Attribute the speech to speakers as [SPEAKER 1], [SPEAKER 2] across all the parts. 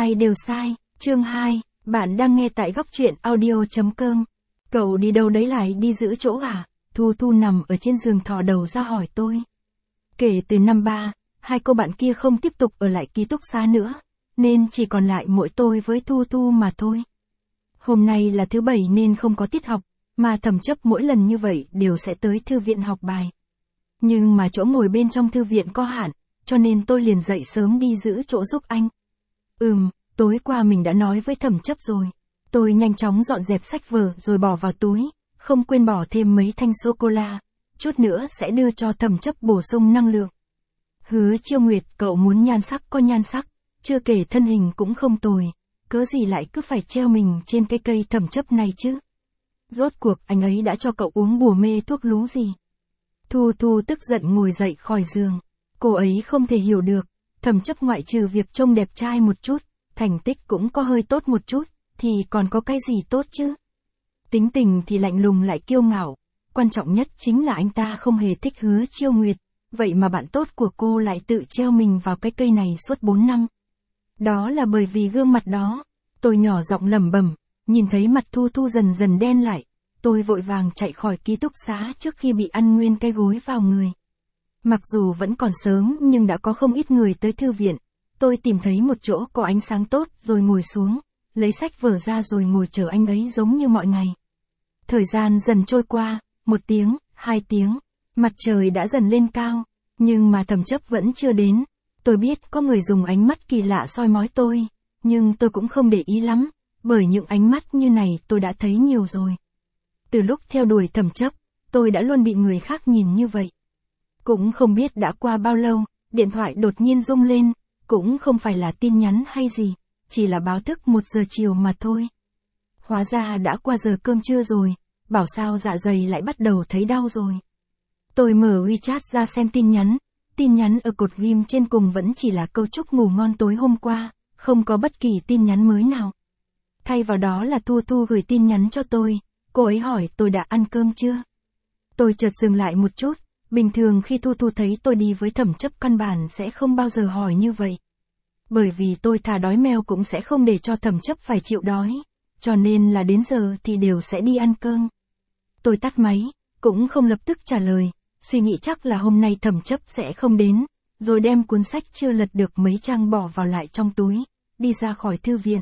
[SPEAKER 1] hai đều sai. Chương 2, bạn đang nghe tại góc truyện audio.com. Cậu đi đâu đấy, lại đi giữ chỗ à? Thu Thu nằm ở trên giường thò đầu ra hỏi tôi. Kể từ năm 3, hai cô bạn kia không tiếp tục ở lại ký túc xá nữa, nên chỉ còn lại mỗi tôi với Thu Thu mà thôi. Hôm nay là thứ Bảy nên không có tiết học, mà Thẩm Chấp mỗi lần như vậy đều sẽ tới thư viện học bài. Nhưng mà chỗ ngồi bên trong thư viện có hạn, cho nên tôi liền dậy sớm đi giữ chỗ giúp anh. Tối qua mình đã nói với Thẩm Chấp rồi. Tôi nhanh chóng dọn dẹp sách vở rồi bỏ vào túi, không quên bỏ thêm mấy thanh sô-cô-la, chút nữa sẽ đưa cho Thẩm Chấp bổ sung năng lượng. Hứa Chiêu Nguyệt, cậu muốn nhan sắc có nhan sắc, chưa kể thân hình cũng không tồi, cớ gì lại cứ phải treo mình trên cái cây Thẩm Chấp này chứ? Rốt cuộc anh ấy đã cho cậu uống bùa mê thuốc lú gì? Thu Thu tức giận ngồi dậy khỏi giường. Cô ấy không thể hiểu được, Thẩm Chấp ngoại trừ việc trông đẹp trai một chút, thành tích cũng có hơi tốt một chút, thì còn có cái gì tốt chứ? Tính tình thì lạnh lùng lại kiêu ngạo, quan trọng nhất chính là anh ta không hề thích Hứa Chiêu Nguyệt, vậy mà bạn tốt của cô lại tự treo mình vào cái cây này suốt 4 năm. Đó là bởi vì gương mặt đó. Tôi nhỏ giọng lẩm bẩm, nhìn thấy mặt Thu Thu dần dần đen lại, tôi vội vàng chạy khỏi ký túc xá trước khi bị ăn nguyên cái gối vào người. Mặc dù vẫn còn sớm nhưng đã có không ít người tới thư viện. Tôi tìm thấy một chỗ có ánh sáng tốt rồi ngồi xuống, lấy sách vở ra rồi ngồi chờ anh ấy giống như mọi ngày. Thời gian dần trôi qua, 1 tiếng, 2 tiếng, mặt trời đã dần lên cao, nhưng mà Thẩm Chấp vẫn chưa đến. Tôi biết có người dùng ánh mắt kỳ lạ soi mói tôi, nhưng tôi cũng không để ý lắm, bởi những ánh mắt như này tôi đã thấy nhiều rồi. Từ lúc theo đuổi Thẩm Chấp, tôi đã luôn bị người khác nhìn như vậy. Cũng không biết đã qua bao lâu, điện thoại đột nhiên rung lên, cũng không phải là tin nhắn hay gì, chỉ là báo thức 1 giờ chiều mà thôi. Hóa ra đã qua giờ cơm trưa rồi, bảo sao dạ dày lại bắt đầu thấy đau rồi. Tôi mở WeChat ra xem tin nhắn ở cột ghim trên cùng vẫn chỉ là câu chúc ngủ ngon tối hôm qua, không có bất kỳ tin nhắn mới nào. Thay vào đó là Thu Thu gửi tin nhắn cho tôi, cô ấy hỏi tôi đã ăn cơm chưa. Tôi chợt dừng lại một chút, bình thường khi Thu Thu thấy tôi đi với Thẩm Chấp căn bản sẽ không bao giờ hỏi như vậy. Bởi vì tôi thà đói meo cũng sẽ không để cho Thẩm Chấp phải chịu đói, cho nên là đến giờ thì đều sẽ đi ăn cơm. Tôi tắt máy, cũng không lập tức trả lời, suy nghĩ chắc là hôm nay Thẩm Chấp sẽ không đến, rồi đem cuốn sách chưa lật được mấy trang bỏ vào lại trong túi, đi ra khỏi thư viện.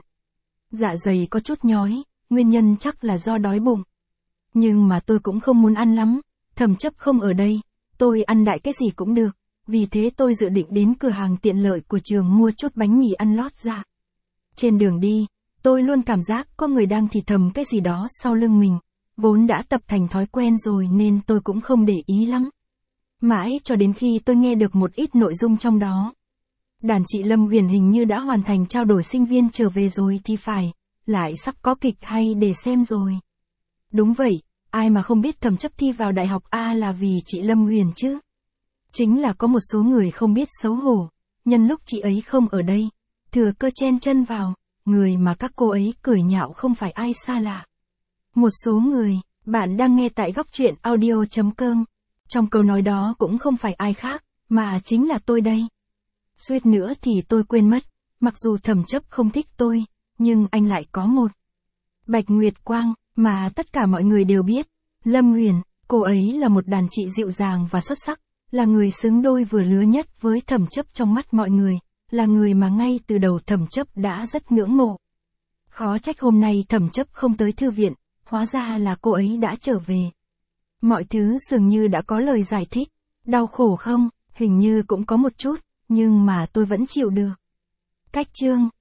[SPEAKER 1] Dạ dày có chút nhói, nguyên nhân chắc là do đói bụng. Nhưng mà tôi cũng không muốn ăn lắm, Thẩm Chấp không ở đây, tôi ăn đại cái gì cũng được, vì thế tôi dự định đến cửa hàng tiện lợi của trường mua chút bánh mì ăn lót ra. Trên đường đi, tôi luôn cảm giác có người đang thì thầm cái gì đó sau lưng mình, vốn đã tập thành thói quen rồi nên tôi cũng không để ý lắm. Mãi cho đến khi tôi nghe được một ít nội dung trong đó. Đàn chị Lâm Huyền hình như đã hoàn thành trao đổi sinh viên trở về rồi thì phải, lại sắp có kịch hay để xem rồi. Đúng vậy, ai mà không biết Thẩm Chấp thi vào đại học A là vì chị Lâm Huyền chứ. Chính là có một số người không biết xấu hổ, nhân lúc chị ấy không ở đây, thừa cơ chen chân vào, người mà các cô ấy cười nhạo không phải ai xa lạ. Một số người, bạn đang nghe tại góc truyện audio.com. Trong câu nói đó cũng không phải ai khác, mà chính là tôi đây. Suýt nữa thì tôi quên mất, mặc dù Thẩm Chấp không thích tôi, nhưng anh lại có một Bạch Nguyệt Quang, mà tất cả mọi người đều biết. Lâm Huyền, cô ấy là một đàn chị dịu dàng và xuất sắc, là người xứng đôi vừa lứa nhất với Thẩm Chấp trong mắt mọi người, là người mà ngay từ đầu Thẩm Chấp đã rất ngưỡng mộ. Khó trách hôm nay Thẩm Chấp không tới thư viện, hóa ra là cô ấy đã trở về. Mọi thứ dường như đã có lời giải thích. Đau khổ không? Hình như cũng có một chút, nhưng mà tôi vẫn chịu được. Cách chương